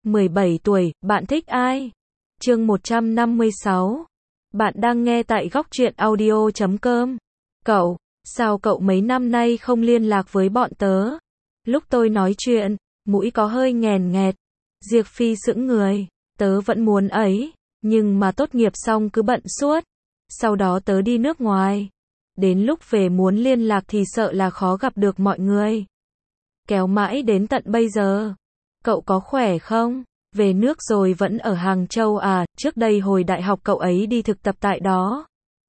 17 tuổi, bạn thích ai? Chương 156. Bạn đang nghe tại góc truyện audio.com. Cậu, sao cậu mấy năm nay không liên lạc với bọn tớ? Lúc tôi nói chuyện, mũi có hơi nghèn nghẹt. Diệp Phi sững người, tớ vẫn muốn ấy, nhưng mà tốt nghiệp xong cứ bận suốt. Sau đó tớ đi nước ngoài. Đến lúc về muốn liên lạc thì sợ là khó gặp được mọi người. Kéo mãi đến tận bây giờ. Cậu có khỏe không? Về nước rồi vẫn ở Hàng Châu à? Trước đây hồi đại học cậu ấy đi thực tập tại đó.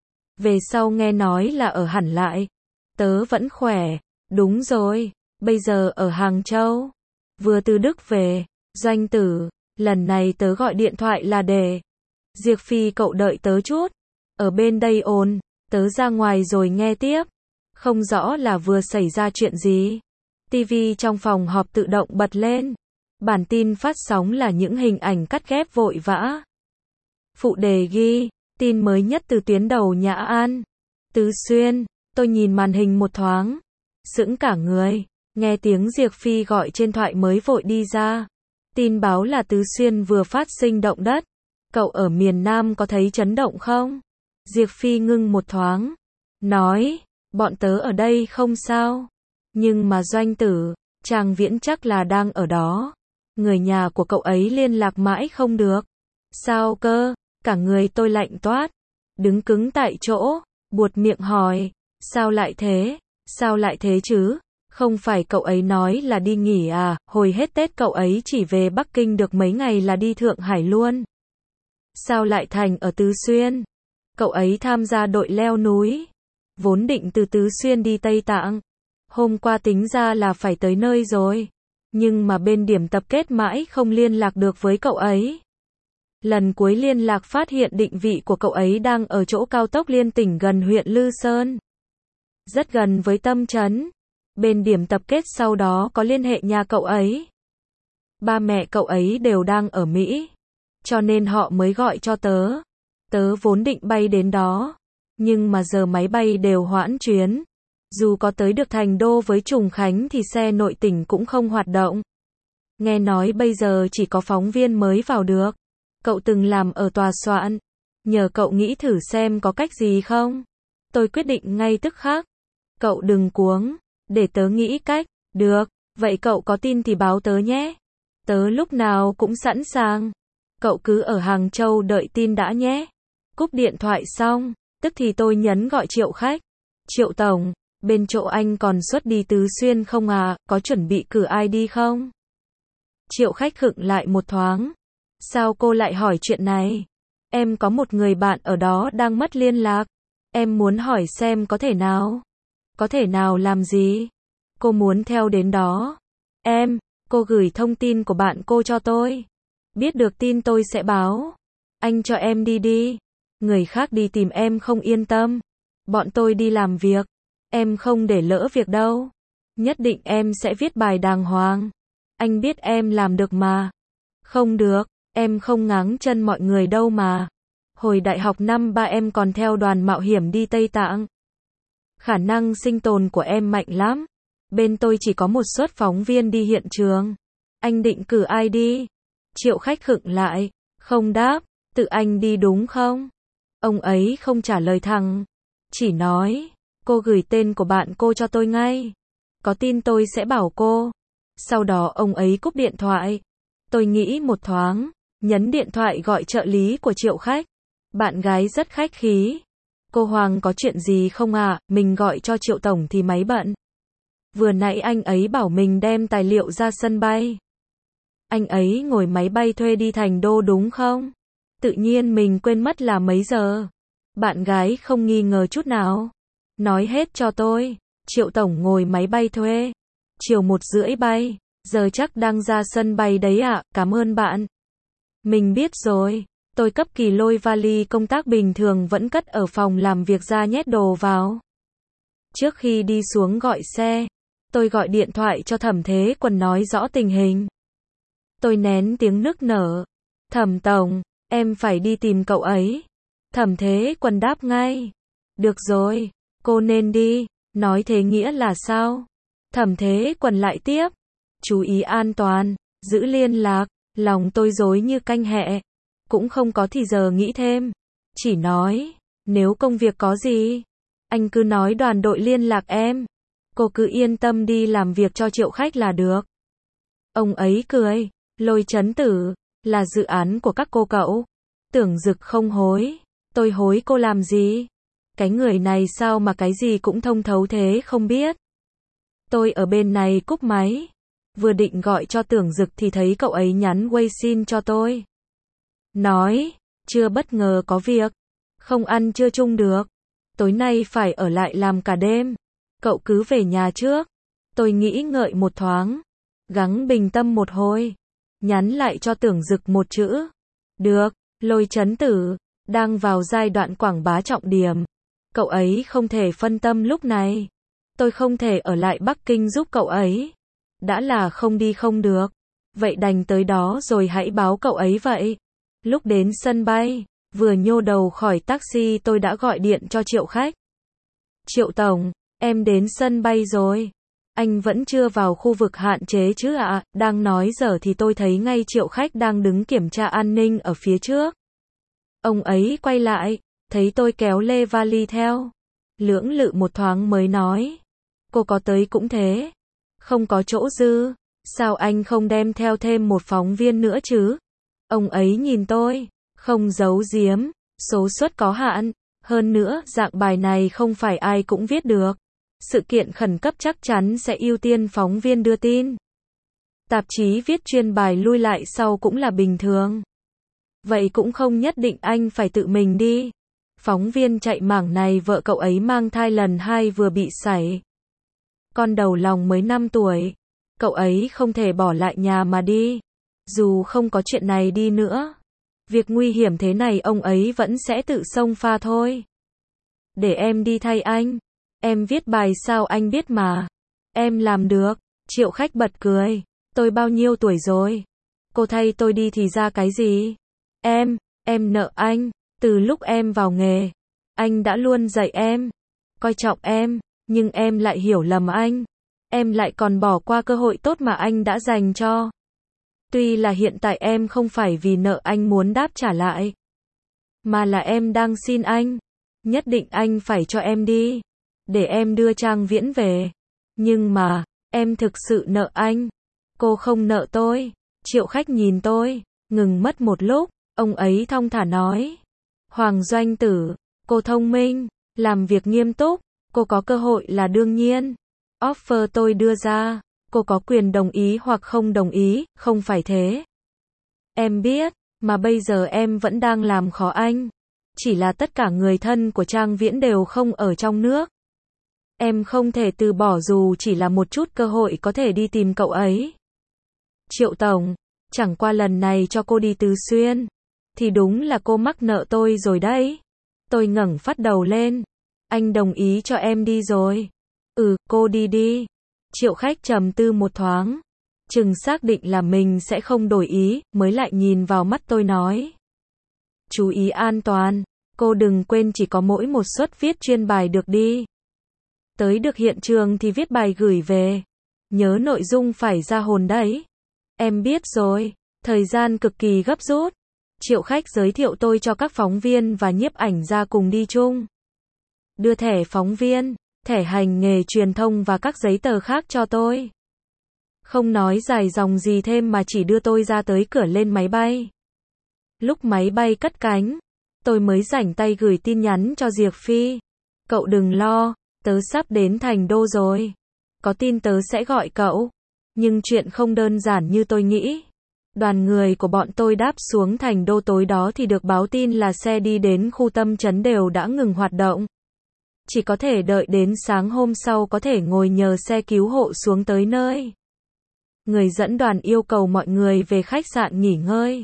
Về sau nghe nói là ở hẳn lại. Tớ vẫn khỏe. Đúng rồi, bây giờ ở Hàng Châu. Vừa từ Đức về. Doanh tử, lần này tớ gọi điện thoại là để. Diệp Phi cậu đợi tớ chút. Ở bên đây ồn, tớ ra ngoài rồi nghe tiếp. Không rõ là vừa xảy ra chuyện gì. TV trong phòng họp tự động bật lên. Bản tin phát sóng là những hình ảnh cắt ghép vội vã. Phụ đề ghi, tin mới nhất từ tuyến đầu Nhã An. Tứ Xuyên, tôi nhìn màn hình một thoáng. Sững cả người, nghe tiếng Diệp Phi gọi trên thoại mới vội đi ra. Tin báo là Tứ Xuyên vừa phát sinh động đất. Cậu ở miền Nam có thấy chấn động không? Diệp Phi ngưng một thoáng. Nói, bọn tớ ở đây không sao. Nhưng mà Doanh tử, Trang Viễn chắc là đang ở đó. Người nhà của cậu ấy liên lạc mãi không được. Sao cơ? Cả người tôi lạnh toát. Đứng cứng tại chỗ, buột miệng hỏi. Sao lại thế? Sao lại thế chứ? Không phải cậu ấy nói là đi nghỉ à? Hồi hết Tết cậu ấy chỉ về Bắc Kinh được mấy ngày là đi Thượng Hải luôn. Sao lại thành ở Tứ Xuyên? Cậu ấy tham gia đội leo núi. Vốn định từ Tứ Xuyên đi Tây Tạng. Hôm qua tính ra là phải tới nơi rồi. Nhưng mà bên điểm tập kết mãi không liên lạc được với cậu ấy. Lần cuối liên lạc phát hiện định vị của cậu ấy đang ở chỗ cao tốc liên tỉnh gần huyện Lư Sơn. Rất gần với Tâm Trấn. Bên điểm tập kết sau đó có liên hệ nhà cậu ấy. Ba mẹ cậu ấy đều đang ở Mỹ. Cho nên họ mới gọi cho tớ. Tớ vốn định bay đến đó. Nhưng mà giờ máy bay đều hoãn chuyến. Dù có tới được Thành Đô với Trùng Khánh thì xe nội tỉnh cũng không hoạt động. Nghe nói bây giờ chỉ có phóng viên mới vào được. Cậu từng làm ở tòa soạn. Nhờ cậu nghĩ thử xem có cách gì không? Tôi quyết định ngay tức khắc. Cậu đừng cuống. Để tớ nghĩ cách. Được, vậy cậu có tin thì báo tớ nhé. Tớ lúc nào cũng sẵn sàng. Cậu cứ ở Hàng Châu đợi tin đã nhé. Cúp điện thoại xong, tức thì tôi nhấn gọi Triệu Khách. Triệu Tổng, bên chỗ anh còn xuất đi Tứ Xuyên không à, có chuẩn bị cử ai đi không? Triệu Khách khựng lại một thoáng. Sao cô lại hỏi chuyện này? Em có một người bạn ở đó đang mất liên lạc. Em muốn hỏi xem có thể nào. Có thể nào làm gì? Cô muốn theo đến đó. Cô gửi thông tin của bạn cô cho tôi. Biết được tin tôi sẽ báo. Anh cho em đi đi. Người khác đi tìm em không yên tâm. Bọn tôi đi làm việc. Em không để lỡ việc đâu. Nhất định em sẽ viết bài đàng hoàng. Anh biết em làm được mà. Không được, em không ngáng chân mọi người đâu mà. Hồi đại học năm 3 em còn theo đoàn mạo hiểm đi Tây Tạng. Khả năng sinh tồn của em mạnh lắm. Bên tôi chỉ có một suất phóng viên đi hiện trường. Anh định cử ai đi? Triệu Khách khựng lại, không đáp, tự anh đi đúng không? Ông ấy không trả lời thẳng. Chỉ nói, cô gửi tên của bạn cô cho tôi ngay. Có tin tôi sẽ bảo cô. Sau đó ông ấy cúp điện thoại. Tôi nghĩ một thoáng, nhấn điện thoại gọi trợ lý của Triệu Khách. Bạn gái rất khách khí. Cô Hoàng có chuyện gì không à, mình gọi cho Triệu Tổng thì máy bận. Vừa nãy anh ấy bảo mình đem tài liệu ra sân bay. Anh ấy ngồi máy bay thuê đi Thành Đô đúng không? Tự nhiên mình quên mất là mấy giờ. Bạn gái không nghi ngờ chút nào. Nói hết cho tôi. Triệu Tổng ngồi máy bay thuê. Chiều 1:30 bay. Giờ chắc đang ra sân bay đấy ạ, cảm ơn bạn. Mình biết rồi. Tôi cấp kỳ lôi vali công tác bình thường vẫn cất ở phòng làm việc ra nhét đồ vào. Trước khi đi xuống gọi xe, tôi gọi điện thoại cho Thẩm Thế Quần nói rõ tình hình. Tôi nén tiếng nức nở. Thẩm Tổng, em phải đi tìm cậu ấy. Thẩm Thế Quần đáp ngay. Được rồi, cô nên đi. Nói thế nghĩa là sao? Thẩm Thế Quần lại tiếp. Chú ý an toàn, giữ liên lạc. Lòng tôi rối như canh hẹ, cũng không có thì giờ nghĩ thêm. Chỉ nói, nếu công việc có gì, anh cứ nói đoàn đội liên lạc em. Cô cứ yên tâm đi làm việc cho Triệu Khách là được. Ông ấy cười, Lôi Chấn Tử, là dự án của các cô cậu. Tưởng Dực không hối. Tôi hối cô làm gì? Cái người này sao mà cái gì cũng thông thấu thế không biết. Tôi ở bên này cúp máy. Vừa định gọi cho Tưởng Dực thì thấy cậu ấy nhắn Weixin cho tôi. Nói, chưa bất ngờ có việc. Không ăn trưa chung được. Tối nay phải ở lại làm cả đêm. Cậu cứ về nhà trước. Tôi nghĩ ngợi một thoáng. Gắng bình tâm một hồi. Nhắn lại cho Tưởng Dực một chữ. Được, Lôi Chấn Tử. Đang vào giai đoạn quảng bá trọng điểm. Cậu ấy không thể phân tâm lúc này. Tôi không thể ở lại Bắc Kinh giúp cậu ấy. Đã là không đi không được. Vậy đành tới đó rồi hãy báo cậu ấy vậy. Lúc đến sân bay, vừa nhô đầu khỏi taxi tôi đã gọi điện cho Triệu Khách. Triệu Tổng, em đến sân bay rồi. Anh vẫn chưa vào khu vực hạn chế chứ ạ? Đang nói dở thì tôi thấy ngay Triệu Khách đang đứng kiểm tra an ninh ở phía trước. Ông ấy quay lại, thấy tôi kéo lê vali theo. Lưỡng lự một thoáng mới nói. Cô có tới cũng thế. Không có chỗ dư. Sao anh không đem theo thêm một phóng viên nữa chứ? Ông ấy nhìn tôi, không giấu giếm, số suất có hạn. Hơn nữa, dạng bài này không phải ai cũng viết được. Sự kiện khẩn cấp chắc chắn sẽ ưu tiên phóng viên đưa tin. Tạp chí viết chuyên bài lui lại sau cũng là bình thường. Vậy cũng không nhất định anh phải tự mình đi. Phóng viên chạy mảng này vợ cậu ấy mang thai lần 2 vừa bị sảy. Con đầu lòng mới 5 tuổi. Cậu ấy không thể bỏ lại nhà mà đi. Dù không có chuyện này đi nữa. Việc nguy hiểm thế này ông ấy vẫn sẽ tự xông pha thôi. Để em đi thay anh. Em viết bài sao anh biết mà. Em làm được. Triệu Khách bật cười. Tôi bao nhiêu tuổi rồi? Cô thay tôi đi thì ra cái gì? Em nợ anh. Từ lúc em vào nghề, anh đã luôn dạy em. Coi trọng em. Nhưng em lại hiểu lầm anh. Em lại còn bỏ qua cơ hội tốt mà anh đã dành cho. Tuy là hiện tại em không phải vì nợ anh muốn đáp trả lại. Mà là em đang xin anh. Nhất định anh phải cho em đi. Để em đưa Trang Viễn về. Nhưng mà, em thực sự nợ anh. Cô không nợ tôi. Triệu Khách nhìn tôi, ngừng mất một lúc. Ông ấy thong thả nói. Hoàng Doanh Tử, cô thông minh, làm việc nghiêm túc. Cô có cơ hội là đương nhiên. Offer tôi đưa ra, cô có quyền đồng ý hoặc không đồng ý, không phải thế. Em biết, mà bây giờ em vẫn đang làm khó anh. Chỉ là tất cả người thân của Trang Viễn đều không ở trong nước. Em không thể từ bỏ dù chỉ là một chút cơ hội có thể đi tìm cậu ấy. Triệu Tổng, chẳng qua lần này cho cô đi Tứ Xuyên. Thì đúng là cô mắc nợ tôi rồi đấy. Tôi ngẩng phát đầu lên. Anh đồng ý cho em đi rồi. Cô đi đi. Triệu Khách trầm tư một thoáng. Chừng xác định là mình sẽ không đổi ý, mới lại nhìn vào mắt tôi nói. Chú ý an toàn. Cô đừng quên chỉ có mỗi một suất viết chuyên bài được đi. Tới được hiện trường thì viết bài gửi về. Nhớ nội dung phải ra hồn đấy. Em biết rồi. Thời gian cực kỳ gấp rút. Triệu Khách giới thiệu tôi cho các phóng viên và nhiếp ảnh gia cùng đi chung. Đưa thẻ phóng viên, thẻ hành nghề truyền thông và các giấy tờ khác cho tôi. Không nói dài dòng gì thêm mà chỉ đưa tôi ra tới cửa lên máy bay. Lúc máy bay cất cánh, tôi mới rảnh tay gửi tin nhắn cho Diệp Phi. Cậu đừng lo, tớ sắp đến Thành Đô rồi. Có tin tớ sẽ gọi cậu. Nhưng chuyện không đơn giản như tôi nghĩ. Đoàn người của bọn tôi đáp xuống Thành Đô tối đó thì được báo tin là xe đi đến khu tâm trấn đều đã ngừng hoạt động. Chỉ có thể đợi đến sáng hôm sau có thể ngồi nhờ xe cứu hộ xuống tới nơi. Người dẫn đoàn yêu cầu mọi người về khách sạn nghỉ ngơi.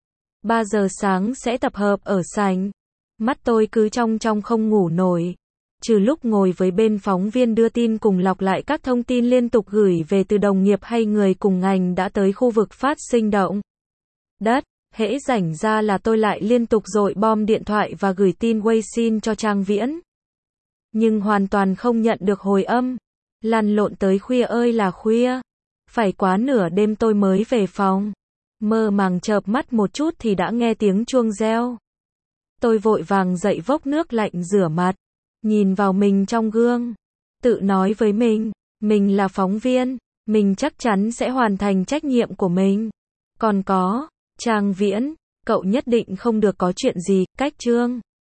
3 giờ sáng sẽ tập hợp ở sảnh. Mắt tôi cứ trong không ngủ nổi. Trừ lúc ngồi với bên phóng viên đưa tin cùng lọc lại các thông tin liên tục gửi về từ đồng nghiệp hay người cùng ngành đã tới khu vực phát sinh động đất, hễ rảnh ra là tôi lại liên tục dội bom điện thoại và gửi tin Weixin cho Trang Viễn. Nhưng hoàn toàn không nhận được hồi âm. Lăn lộn tới khuya ơi là khuya. Phải quá nửa đêm tôi mới về phòng. Mơ màng chợp mắt một chút thì đã nghe tiếng chuông reo. Tôi vội vàng dậy vốc nước lạnh rửa mặt, nhìn vào mình trong gương, tự nói với mình là phóng viên, mình chắc chắn sẽ hoàn thành trách nhiệm của mình. Còn có, Trang Viễn, cậu nhất định không được có chuyện gì, cách Trương